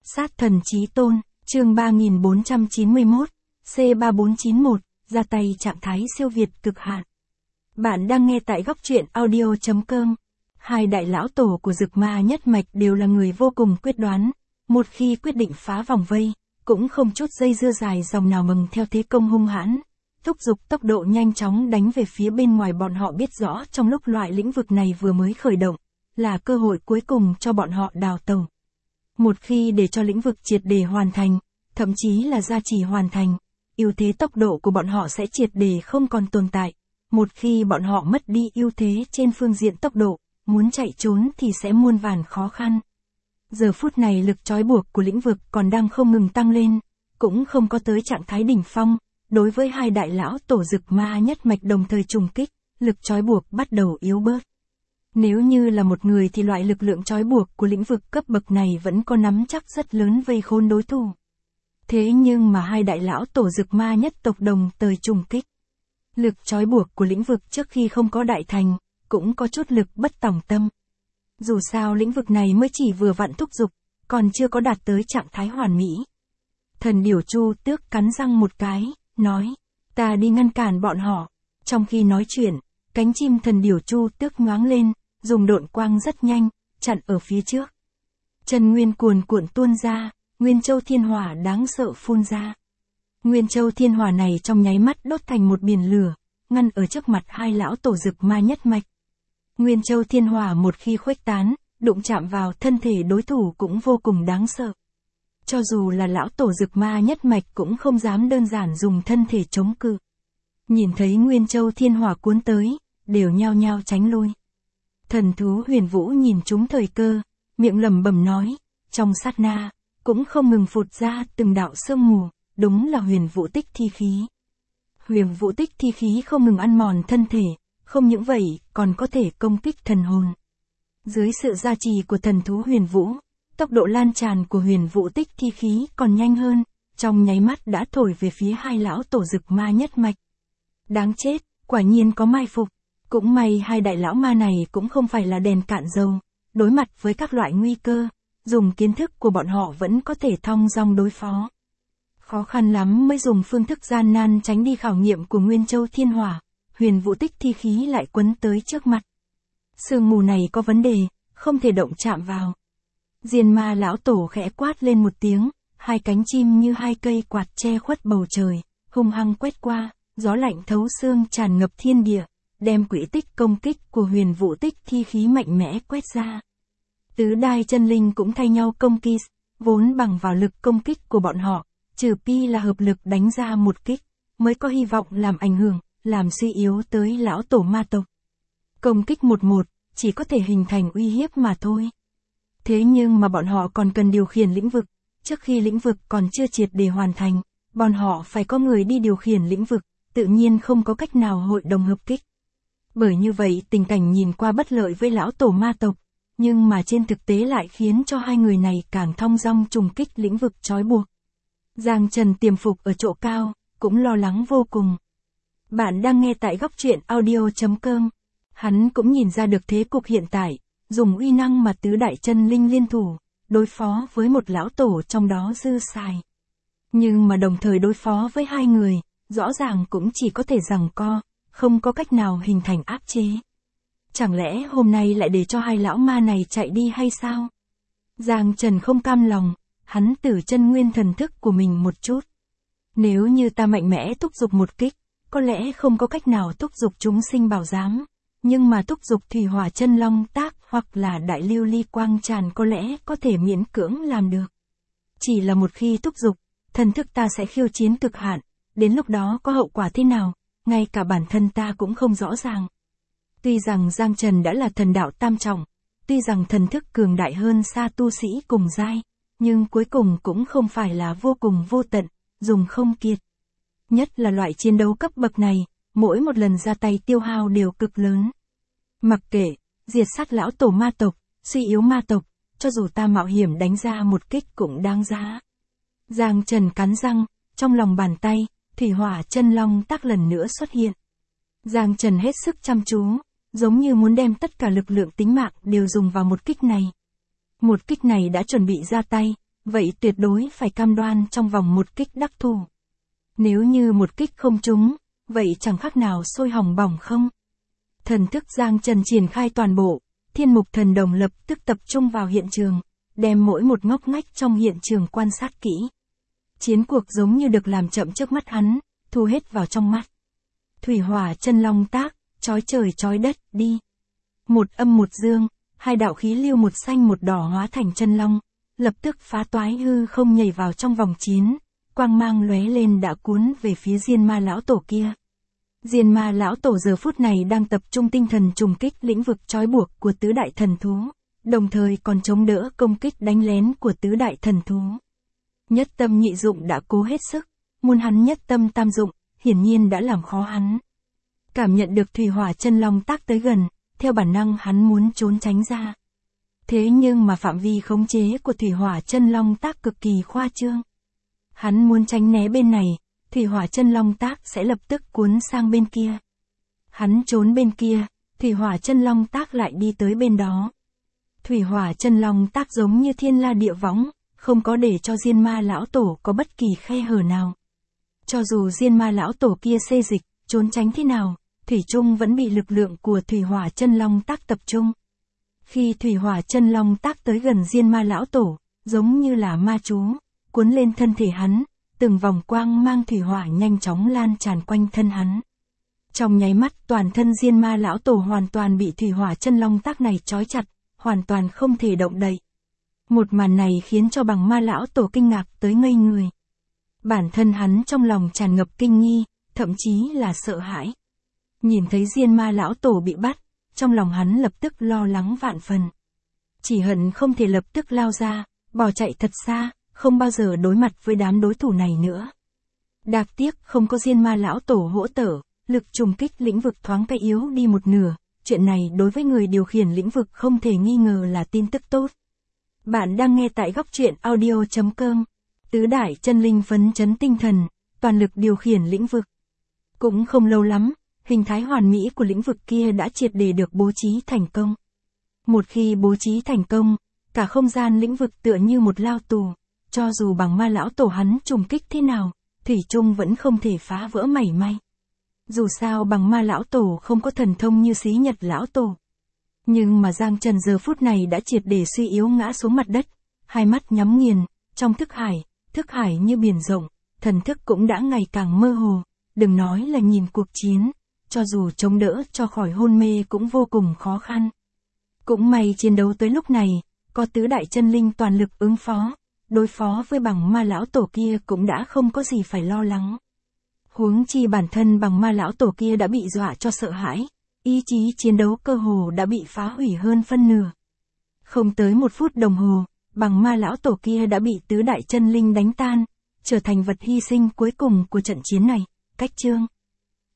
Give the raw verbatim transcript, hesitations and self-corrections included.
Sát thần chí tôn, chương ba nghìn bốn trăm chín mươi mốt, C ba bốn chín mốt, ra tay trạng thái siêu việt cực hạn. Bạn đang nghe tại góc truyện audio chấm com. Hai đại lão tổ của Dực Ma nhất mạch đều là người vô cùng quyết đoán, một khi quyết định phá vòng vây, cũng không chút dây dưa dài dòng nào mừng theo thế công hung hãn, thúc giục tốc độ nhanh chóng đánh về phía bên ngoài. Bọn họ biết rõ trong lúc loại lĩnh vực này vừa mới khởi động, là cơ hội cuối cùng cho bọn họ đào tẩu. Một khi để cho lĩnh vực triệt để hoàn thành, thậm chí là gia trì hoàn thành, ưu thế tốc độ của bọn họ sẽ triệt để không còn tồn tại. Một khi bọn họ mất đi ưu thế trên phương diện tốc độ, muốn chạy trốn thì sẽ muôn vàn khó khăn. Giờ phút này lực trói buộc của lĩnh vực còn đang không ngừng tăng lên, cũng không có tới trạng thái đỉnh phong. Đối với hai đại lão tổ Dực Ma nhất mạch đồng thời trùng kích, lực trói buộc bắt đầu yếu bớt. Nếu như là một người thì loại lực lượng trói buộc của lĩnh vực cấp bậc này vẫn có nắm chắc rất lớn vây khốn đối thủ. Thế nhưng mà hai đại lão tổ Dực Ma nhất tộc đồng thời trùng kích. Lực trói buộc của lĩnh vực trước khi không có đại thành, cũng có chút lực bất tòng tâm. Dù sao lĩnh vực này mới chỉ vừa vặn thúc giục, còn chưa có đạt tới trạng thái hoàn mỹ. Thần điểu Chu Tước cắn răng một cái, nói, ta đi ngăn cản bọn họ. Trong khi nói chuyện, cánh chim thần điểu Chu Tước nhoáng lên, dùng độn quang rất nhanh, chặn ở phía trước. Chân nguyên cuồn cuộn tuôn ra, Nguyên Châu Thiên Hỏa đáng sợ phun ra. Nguyên Châu Thiên Hỏa này trong nháy mắt đốt thành một biển lửa, ngăn ở trước mặt hai lão tổ Dực Ma nhất mạch. Nguyên Châu Thiên Hỏa một khi khuếch tán, đụng chạm vào thân thể đối thủ cũng vô cùng đáng sợ. Cho dù là lão tổ Dực Ma nhất mạch cũng không dám đơn giản dùng thân thể chống cự. Nhìn thấy Nguyên Châu Thiên Hỏa cuốn tới, đều nhao nhao tránh lui. Thần thú Huyền Vũ nhìn trúng thời cơ, miệng lẩm bẩm nói, trong sát na, cũng không ngừng phụt ra từng đạo sương mù, đúng là Huyền Vũ Tích Thi Khí. Huyền Vũ Tích Thi Khí không ngừng ăn mòn thân thể, không những vậy, còn có thể công kích thần hồn. Dưới sự gia trì của thần thú Huyền Vũ, tốc độ lan tràn của Huyền Vũ Tích Thi Khí còn nhanh hơn, trong nháy mắt đã thổi về phía hai lão tổ Dực Ma nhất mạch. Đáng chết, quả nhiên có mai phục. Cũng may hai đại lão ma này cũng không phải là đèn cạn dầu, đối mặt với các loại nguy cơ, dùng kiến thức của bọn họ vẫn có thể thong dong đối phó. Khó khăn lắm mới dùng phương thức gian nan tránh đi khảo nghiệm của Nguyên Châu Thiên Hỏa, Huyền Vũ Tích Thi Khí lại quấn tới trước mặt. Sương mù này có vấn đề, không thể động chạm vào. Diên Ma lão tổ khẽ quát lên một tiếng, hai cánh chim như hai cây quạt che khuất bầu trời, hung hăng quét qua, gió lạnh thấu xương tràn ngập thiên địa, đem quỹ tích công kích của Huyền Vũ Tích Thi Khí mạnh mẽ quét ra. Tứ đai chân linh cũng thay nhau công kích, vốn bằng vào lực công kích của bọn họ, trừ pi là hợp lực đánh ra một kích, mới có hy vọng làm ảnh hưởng, làm suy yếu tới lão tổ ma tộc. Công kích một một, chỉ có thể hình thành uy hiếp mà thôi. Thế nhưng mà bọn họ còn cần điều khiển lĩnh vực, trước khi lĩnh vực còn chưa triệt để hoàn thành, bọn họ phải có người đi điều khiển lĩnh vực, tự nhiên không có cách nào hội đồng hợp kích. Bởi như vậy tình cảnh nhìn qua bất lợi với lão tổ ma tộc, nhưng mà trên thực tế lại khiến cho hai người này càng thong dong trùng kích lĩnh vực trói buộc. Giang Trần tiềm phục ở chỗ cao, cũng lo lắng vô cùng. Bạn đang nghe tại góc truyện audio chấm com. Hắn cũng nhìn ra được thế cục hiện tại, dùng uy năng mà tứ đại chân linh liên thủ, đối phó với một lão tổ trong đó dư xài. Nhưng mà đồng thời đối phó với hai người, rõ ràng cũng chỉ có thể giằng co, không có cách nào hình thành áp chế. Chẳng lẽ hôm nay lại để cho hai lão ma này chạy đi hay sao? Giang Trần không cam lòng, hắn tử chân nguyên thần thức của mình một chút. Nếu như ta mạnh mẽ thúc giục một kích, có lẽ không có cách nào thúc giục chúng sinh bảo giám, nhưng mà thúc giục thủy hỏa chân long tác hoặc là đại lưu ly quang tràn có lẽ có thể miễn cưỡng làm được. Chỉ là một khi thúc giục, thần thức ta sẽ khiêu chiến cực hạn, đến lúc đó có hậu quả thế nào, ngay cả bản thân ta cũng không rõ ràng. Tuy rằng Giang Trần đã là thần đạo tam trọng, tuy rằng thần thức cường đại hơn xa tu sĩ cùng giai, nhưng cuối cùng cũng không phải là vô cùng vô tận, dùng không kiệt. Nhất là loại chiến đấu cấp bậc này, mỗi một lần ra tay tiêu hao đều cực lớn. Mặc kệ, diệt sát lão tổ ma tộc, suy yếu ma tộc, cho dù ta mạo hiểm đánh ra một kích cũng đáng giá. Giang Trần cắn răng, trong lòng bàn tay, thủy hỏa chân long tác lần nữa xuất hiện. Giang Trần hết sức chăm chú, giống như muốn đem tất cả lực lượng tính mạng đều dùng vào một kích này. Một kích này đã chuẩn bị ra tay, vậy tuyệt đối phải cam đoan trong vòng một kích đắc thủ. Nếu như một kích không trúng, vậy chẳng khác nào sôi hỏng bỏng không? Thần thức Giang Trần triển khai toàn bộ, Thiên Mục Thần Đồng lập tức tập trung vào hiện trường, đem mỗi một ngóc ngách trong hiện trường quan sát kỹ. Chiến cuộc giống như được làm chậm trước mắt hắn, thu hết vào trong mắt. Thủy hỏa chân long tác, chói trời chói đất, đi. Một âm một dương, hai đạo khí lưu một xanh một đỏ hóa thành chân long, lập tức phá toái hư không nhảy vào trong vòng chiến, quang mang lóe lên đã cuốn về phía Diên Ma lão tổ kia. Diên Ma lão tổ giờ phút này đang tập trung tinh thần trùng kích lĩnh vực trói buộc của tứ đại thần thú, đồng thời còn chống đỡ công kích đánh lén của tứ đại thần thú. Nhất tâm nhị dụng đã cố hết sức, muốn hắn nhất tâm tam dụng, hiển nhiên đã làm khó hắn. Cảm nhận được thủy hỏa chân long tác tới gần, theo bản năng hắn muốn trốn tránh ra. Thế nhưng mà phạm vi khống chế của thủy hỏa chân long tác cực kỳ khoa trương. Hắn muốn tránh né bên này, thủy hỏa chân long tác sẽ lập tức cuốn sang bên kia. Hắn trốn bên kia, thủy hỏa chân long tác lại đi tới bên đó. Thủy hỏa chân long tác giống như thiên la địa võng, không có để cho Diên Ma lão tổ có bất kỳ khe hở nào. Cho dù Diên Ma lão tổ kia xê dịch, trốn tránh thế nào, thủy chung vẫn bị lực lượng của thủy hỏa chân long tác tập trung. Khi thủy hỏa chân long tác tới gần Diên Ma lão tổ, giống như là ma chú, cuốn lên thân thể hắn, từng vòng quang mang thủy hỏa nhanh chóng lan tràn quanh thân hắn. Trong nháy mắt toàn thân Diên Ma lão tổ hoàn toàn bị thủy hỏa chân long tác này trói chặt, hoàn toàn không thể động đậy. Một màn này khiến cho Bằng Ma lão tổ kinh ngạc tới ngây người. Bản thân hắn trong lòng tràn ngập kinh nghi, thậm chí là sợ hãi. Nhìn thấy Diên Ma lão tổ bị bắt, trong lòng hắn lập tức lo lắng vạn phần. Chỉ hận không thể lập tức lao ra, bỏ chạy thật xa, không bao giờ đối mặt với đám đối thủ này nữa. Đáng tiếc không có Diên Ma lão tổ hỗ trợ, lực trùng kích lĩnh vực thoáng cái yếu đi một nửa, chuyện này đối với người điều khiển lĩnh vực không thể nghi ngờ là tin tức tốt. Bạn đang nghe tại góc truyện audio chấm com. Tứ đại chân linh phấn chấn tinh thần, toàn lực điều khiển lĩnh vực. Cũng không lâu lắm, hình thái hoàn mỹ của lĩnh vực kia đã triệt để được bố trí thành công. Một khi bố trí thành công, cả không gian lĩnh vực tựa như một lao tù, cho dù Bằng Ma lão tổ hắn trùng kích thế nào, thủy chung vẫn không thể phá vỡ mảy may. Dù sao Bằng Ma lão tổ không có thần thông như Xí Nhật lão tổ. Nhưng mà Giang Trần giờ phút này đã triệt để suy yếu ngã xuống mặt đất, hai mắt nhắm nghiền, trong thức hải, thức hải như biển rộng, thần thức cũng đã ngày càng mơ hồ, đừng nói là nhìn cuộc chiến, cho dù chống đỡ cho khỏi hôn mê cũng vô cùng khó khăn. Cũng may chiến đấu tới lúc này, có tứ đại chân linh toàn lực ứng phó, đối phó với Bằng Ma lão tổ kia cũng đã không có gì phải lo lắng. Huống chi bản thân Bằng Ma lão tổ kia đã bị dọa cho sợ hãi, ý chí chiến đấu cơ hồ đã bị phá hủy hơn phân nửa. Không tới một phút đồng hồ, Bằng Ma lão tổ kia đã bị tứ đại chân linh đánh tan, trở thành vật hy sinh cuối cùng của trận chiến này. Cách chương